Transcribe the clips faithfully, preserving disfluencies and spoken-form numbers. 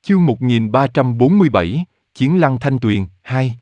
Chương một nghìn ba trăm bốn mươi bảy, Chiến Lăng Thanh Tuyền, hai.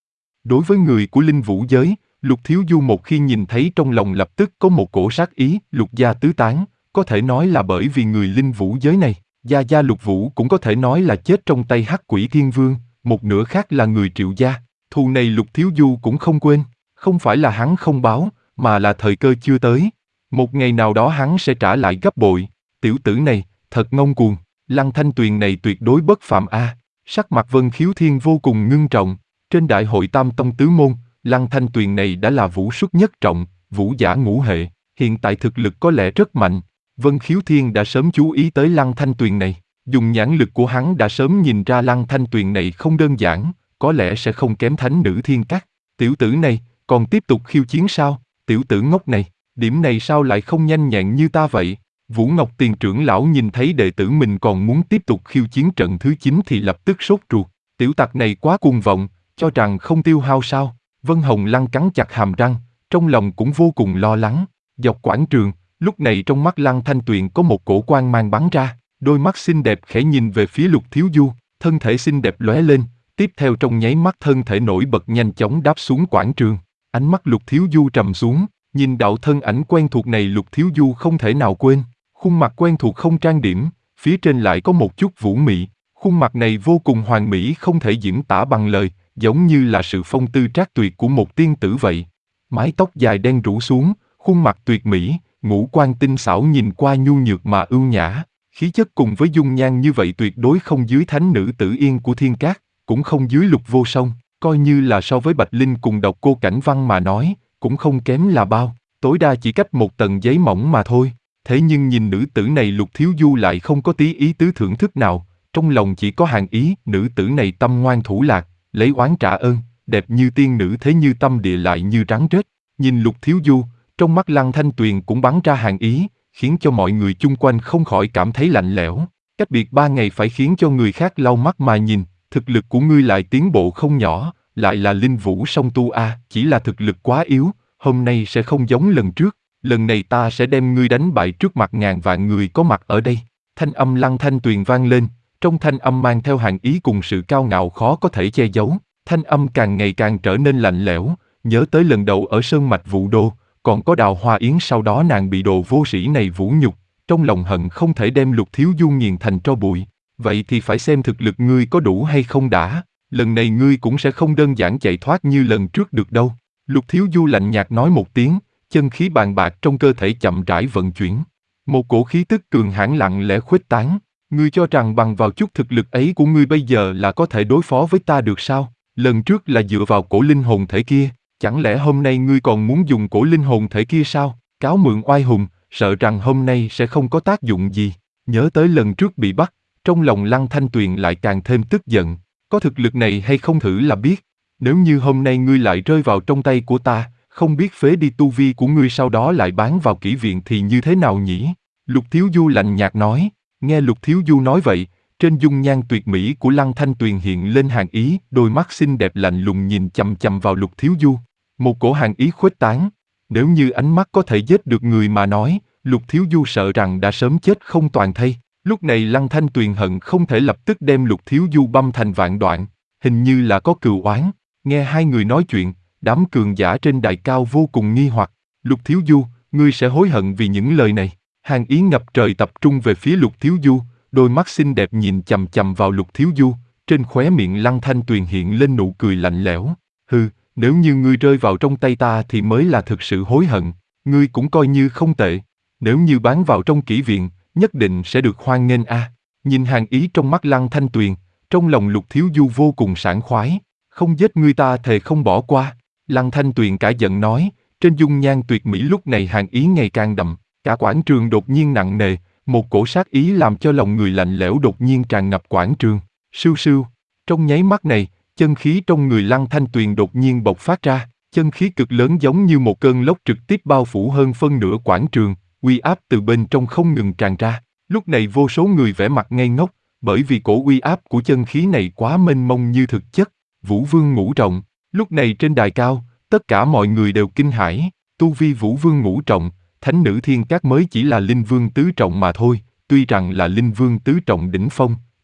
Đối với người của linh vũ giới, Lục Thiếu Du một khi nhìn thấy trong lòng lập tức có một cổ sát ý, lục gia tứ tán, có thể nói là bởi vì người linh vũ giới này, gia gia Lục Vũ cũng có thể nói là chết trong tay Hắc Quỷ Thiên Vương, một nửa khác là người Triệu gia, thù này Lục Thiếu Du cũng không quên, không phải là hắn không báo, mà là thời cơ chưa tới. Một ngày nào đó hắn sẽ trả lại gấp bội, tiểu tử này, thật ngông cuồng. Lăng Thanh Tuyền này tuyệt đối bất phàm a. Sắc mặt Vân Khiếu Thiên vô cùng ngưng trọng. Trên đại hội Tam Tông Tứ Môn, Lăng Thanh Tuyền này đã là vũ xuất nhất trọng, vũ giả ngũ hệ, hiện tại thực lực có lẽ rất mạnh. Vân Khiếu Thiên đã sớm chú ý tới Lăng Thanh Tuyền này, dùng nhãn lực của hắn đã sớm nhìn ra Lăng Thanh Tuyền này không đơn giản, có lẽ sẽ không kém thánh nữ Thiên Các. Tiểu tử này, còn tiếp tục khiêu chiến sao? Tiểu tử ngốc này, điểm này sao lại không nhanh nhẹn như ta vậy? Vũ Ngọc Tiền trưởng lão nhìn thấy đệ tử mình còn muốn tiếp tục khiêu chiến trận thứ chín thì lập tức sốt ruột. Tiểu tặc này quá cuồng vọng, cho rằng không tiêu hao sao? Vân Hồng Lăng cắn chặt hàm răng, trong lòng cũng vô cùng lo lắng. Dọc quảng trường, lúc này trong mắt Lăng Thanh Tuyền có một cổ quang mang bắn ra, đôi mắt xinh đẹp khẽ nhìn về phía Lục Thiếu Du, thân thể xinh đẹp lóe lên, tiếp theo trong nháy mắt thân thể nổi bật nhanh chóng đáp xuống quảng trường. Ánh mắt Lục Thiếu Du trầm xuống, nhìn đạo thân ảnh quen thuộc này Lục Thiếu Du không thể nào quên. Khuôn mặt quen thuộc không trang điểm, phía trên lại có một chút vũ mị, khuôn mặt này vô cùng hoàn mỹ không thể diễn tả bằng lời, giống như là sự phong tư trác tuyệt của một tiên tử vậy. Mái tóc dài đen rủ xuống, khuôn mặt tuyệt mỹ, ngũ quan tinh xảo nhìn qua nhu nhược mà ưu nhã, khí chất cùng với dung nhan như vậy tuyệt đối không dưới thánh nữ Tử Yên của Thiên Các, cũng không dưới Lục Vô Song, coi như là so với Bạch Linh cùng Độc Cô Cảnh Văn mà nói, cũng không kém là bao, tối đa chỉ cách một tầng giấy mỏng mà thôi. Thế nhưng nhìn nữ tử này Lục Thiếu Du lại không có tí ý tứ thưởng thức nào, trong lòng chỉ có hàng ý, nữ tử này tâm ngoan thủ lạc, lấy oán trả ơn, đẹp như tiên nữ thế như tâm địa lại như rắn rết. Nhìn Lục Thiếu Du, trong mắt Lăng Thanh Tuyền cũng bắn ra hàng ý, khiến cho mọi người chung quanh không khỏi cảm thấy lạnh lẽo. Cách biệt ba ngày phải khiến cho người khác lau mắt mà nhìn, thực lực của ngươi lại tiến bộ không nhỏ, lại là linh vũ song tu a, chỉ là thực lực quá yếu, hôm nay sẽ không giống lần trước. Lần này ta sẽ đem ngươi đánh bại trước mặt ngàn vạn người có mặt ở đây. Thanh âm Lăng Thanh Tuyền vang lên, trong thanh âm mang theo hàng ý cùng sự cao ngạo khó có thể che giấu. Thanh âm càng ngày càng trở nên lạnh lẽo, nhớ tới lần đầu ở Sơn Mạch Vũ Đô, còn có Đào Hoa Yến sau đó nàng bị đồ vô sĩ này vũ nhục, trong lòng hận không thể đem Lục Thiếu Du nghiền thành tro bụi. Vậy thì phải xem thực lực ngươi có đủ hay không đã, lần này ngươi cũng sẽ không đơn giản chạy thoát như lần trước được đâu. Lục Thiếu Du lạnh nhạt nói một tiếng, chân khí bàn bạc trong cơ thể chậm rãi vận chuyển. Một cổ khí tức cường hãn lặng lẽ khuếch tán. Ngươi cho rằng bằng vào chút thực lực ấy của ngươi bây giờ là có thể đối phó với ta được sao? Lần trước là dựa vào cổ linh hồn thể kia, chẳng lẽ hôm nay ngươi còn muốn dùng cổ linh hồn thể kia sao? Cáo mượn oai hùng, sợ rằng hôm nay sẽ không có tác dụng gì. Nhớ tới lần trước bị bắt, trong lòng Lăng Thanh Tuyền lại càng thêm tức giận. Có thực lực này hay không thử là biết. Nếu như hôm nay ngươi lại rơi vào trong tay của ta, không biết phế đi tu vi của ngươi sau đó lại bán vào kỹ viện thì như thế nào nhỉ? Lục Thiếu Du lạnh nhạt nói. Nghe Lục Thiếu Du nói vậy, trên dung nhan tuyệt mỹ của Lăng Thanh Tuyền hiện lên hàn ý, đôi mắt xinh đẹp lạnh lùng nhìn chằm chằm vào Lục Thiếu Du. Một cổ hàn ý khuếch tán. Nếu như ánh mắt có thể giết được người mà nói, Lục Thiếu Du sợ rằng đã sớm chết không toàn thây. Lúc này Lăng Thanh Tuyền hận không thể lập tức đem Lục Thiếu Du băm thành vạn đoạn, hình như là có cừu oán. Nghe hai người nói chuyện, đám cường giả trên đài cao vô cùng nghi hoặc. Lục Thiếu Du, ngươi sẽ hối hận vì những lời này. Hàn ý ngập trời tập trung về phía Lục Thiếu Du, đôi mắt xinh đẹp nhìn chằm chằm vào Lục Thiếu Du, trên khóe miệng Lăng Thanh Tuyền hiện lên nụ cười lạnh lẽo. Hừ, nếu như ngươi rơi vào trong tay ta thì mới là thực sự hối hận, ngươi cũng coi như không tệ. Nếu như bán vào trong kỹ viện, nhất định sẽ được hoan nghênh a. À. Nhìn hàn ý trong mắt Lăng Thanh Tuyền, trong lòng Lục Thiếu Du vô cùng sảng khoái, không giết ngươi ta thề không bỏ qua. Lăng Thanh Tuyền cả giận nói, trên dung nhan tuyệt mỹ lúc này hàn ý ngày càng đậm, cả quảng trường đột nhiên nặng nề, một cổ sát ý làm cho lòng người lạnh lẽo đột nhiên tràn ngập quảng trường. Sưu sưu, trong nháy mắt này, chân khí trong người Lăng Thanh Tuyền đột nhiên bộc phát ra, chân khí cực lớn giống như một cơn lốc trực tiếp bao phủ hơn phân nửa quảng trường, uy áp từ bên trong không ngừng tràn ra. Lúc này vô số người vẻ mặt ngây ngốc, bởi vì cổ uy áp của chân khí này quá mênh mông như thực chất. Vũ Vương Ngũ Trọng, lúc này trên đài cao, tất cả mọi người đều kinh hãi, tu vi Vũ Vương Ngũ Trọng, thánh nữ Thiên Các mới chỉ là Linh Vương Tứ Trọng mà thôi, tuy rằng là Linh Vương Tứ Trọng đỉnh phong,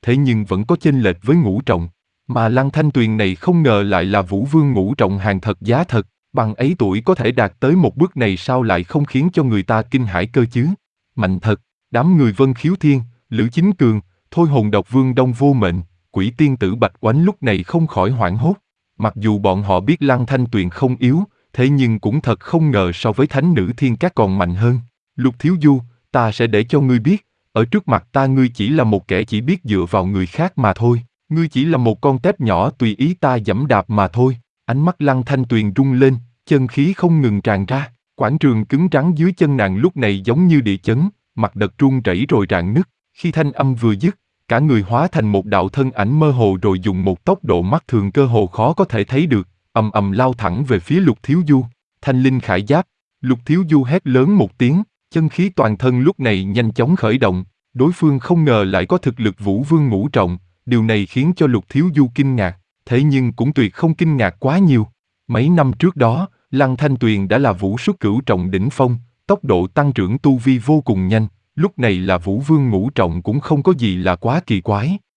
thế nhưng vẫn có chênh lệch với Ngũ Trọng. Mà Lăng Thanh Tuyền này không ngờ lại là Vũ Vương Ngũ Trọng hàng thật giá thật, bằng ấy tuổi có thể đạt tới một bước này sao lại không khiến cho người ta kinh hãi cơ chứ? Mạnh thật, đám người Vân Khiếu Thiên, Lữ Chính Cường, Thôi Hồn Độc Vương Đông Vô Mệnh, Quỷ Tiên Tử Bạch Oánh lúc này không khỏi hoảng hốt. Mặc dù bọn họ biết Lăng Thanh Tuyền không yếu, thế nhưng cũng thật không ngờ so với thánh nữ thiên các còn mạnh hơn. Lục Thiếu Du, ta sẽ để cho ngươi biết, ở trước mặt ta ngươi chỉ là một kẻ chỉ biết dựa vào người khác mà thôi, ngươi chỉ là một con tép nhỏ tùy ý ta giẫm đạp mà thôi. Ánh mắt Lăng Thanh Tuyền rung lên, chân khí không ngừng tràn ra, quảng trường cứng rắn dưới chân nàng lúc này giống như địa chấn, mặt đất rung rẩy rồi rạn nứt. Khi thanh âm vừa dứt, cả người hóa thành một đạo thân ảnh mơ hồ rồi dùng một tốc độ mắt thường cơ hồ khó có thể thấy được, ầm ầm lao thẳng về phía Lục Thiếu Du. Thanh linh khải giáp. Lục Thiếu Du hét lớn một tiếng, chân khí toàn thân lúc này nhanh chóng khởi động. Đối phương không ngờ lại có thực lực Vũ Vương Ngũ Trọng, điều này khiến cho Lục Thiếu Du kinh ngạc, thế nhưng cũng tuyệt không kinh ngạc quá nhiều. Mấy năm trước đó, Lăng Thanh Tuyền đã là Vũ Xuất Cửu Trọng đỉnh phong, tốc độ tăng trưởng tu vi vô cùng nhanh, lúc này là Vũ Vương Ngũ Trọng cũng không có gì là quá kỳ quái.